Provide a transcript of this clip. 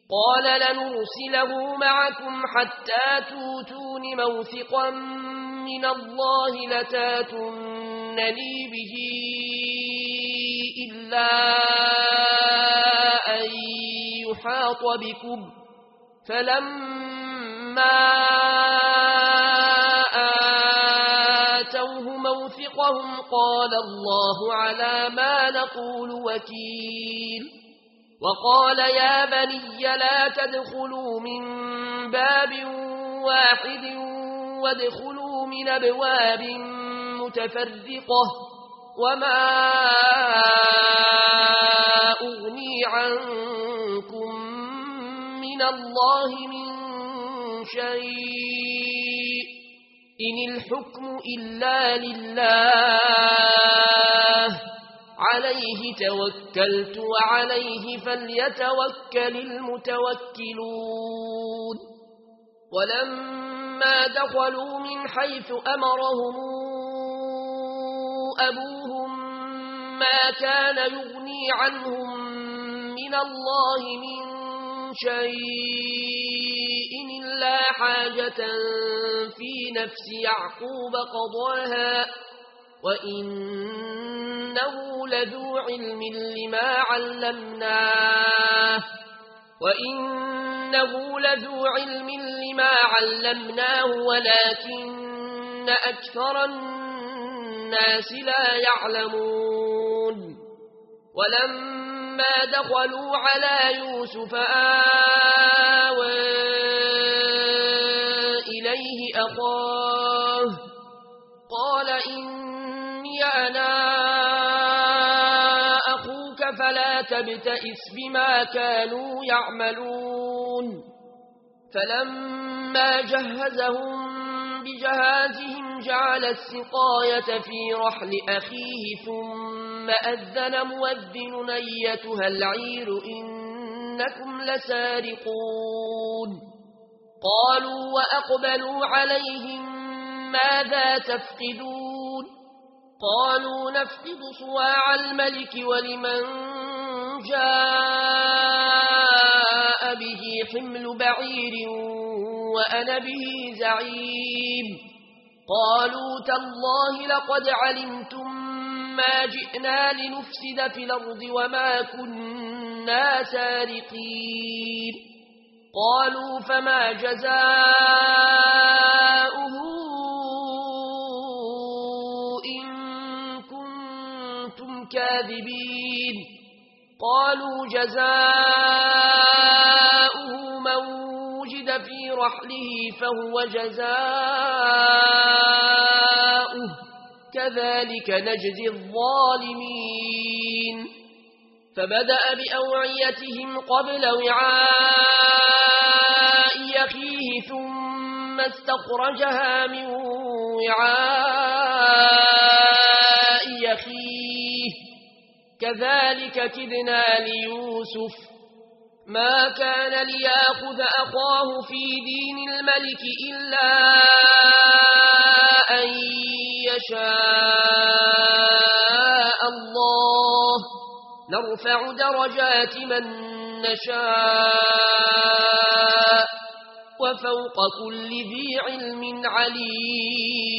قال لنرسله معكم حتى توتون موثقا من الله لتاتونني به إلا أن يحاط بكم فلما آتوه موثقهم قال الله على ما نقول وكيل وقال يا بني لا تدخلوا من باب واحد وادخلوا من أبواب متفرقة وما أغني عنكم من الله من شيء إن الحكم إلا لله عليه توكلت وعليه فليتوكل المتوكلون ولما دخلوا من حيث أمرهم أبوهم ما كان يغني عنهم من الله من شيء إلا حاجة في نفس يعقوب قضاها وإنه لذو علم لما علمناه ولكن أكثر الناس لا يعلمون ولما دخلوا على يوسف آوى إليه أخاه قال إني أنا أخوك فلا تبتئس بما كانوا يعملون فلما جهزهم بجهازهم جعل السقاية في رحل أخيه ثم أذن مؤذن أيتها العير إنكم لسارقون قالوا وأقبلوا عليهم ماذا تفقدون قالوا نفقد صواع الملك ولمن جاء به حمل بعير وأنا به زعيم قالوا تالله لقد علمتم ما جئنا لنفسد في الأرض وما كنا سارقين قالوا فما جزاؤه إن كنتم كاذبين قالوا جزاؤه من وجد في رحله فهو جزاؤه كذلك نجزي الظالمين فبدأ بأوعيتهم قبل وعاء أخيه ثم استخرجها من وعاء أخيه كذلك كدنا ليوسف ما كان ليأخذ أخاه في دين الملك إلا أن يشاء الله نرفع درجات من نشاء وفوق كل ذي علم عليم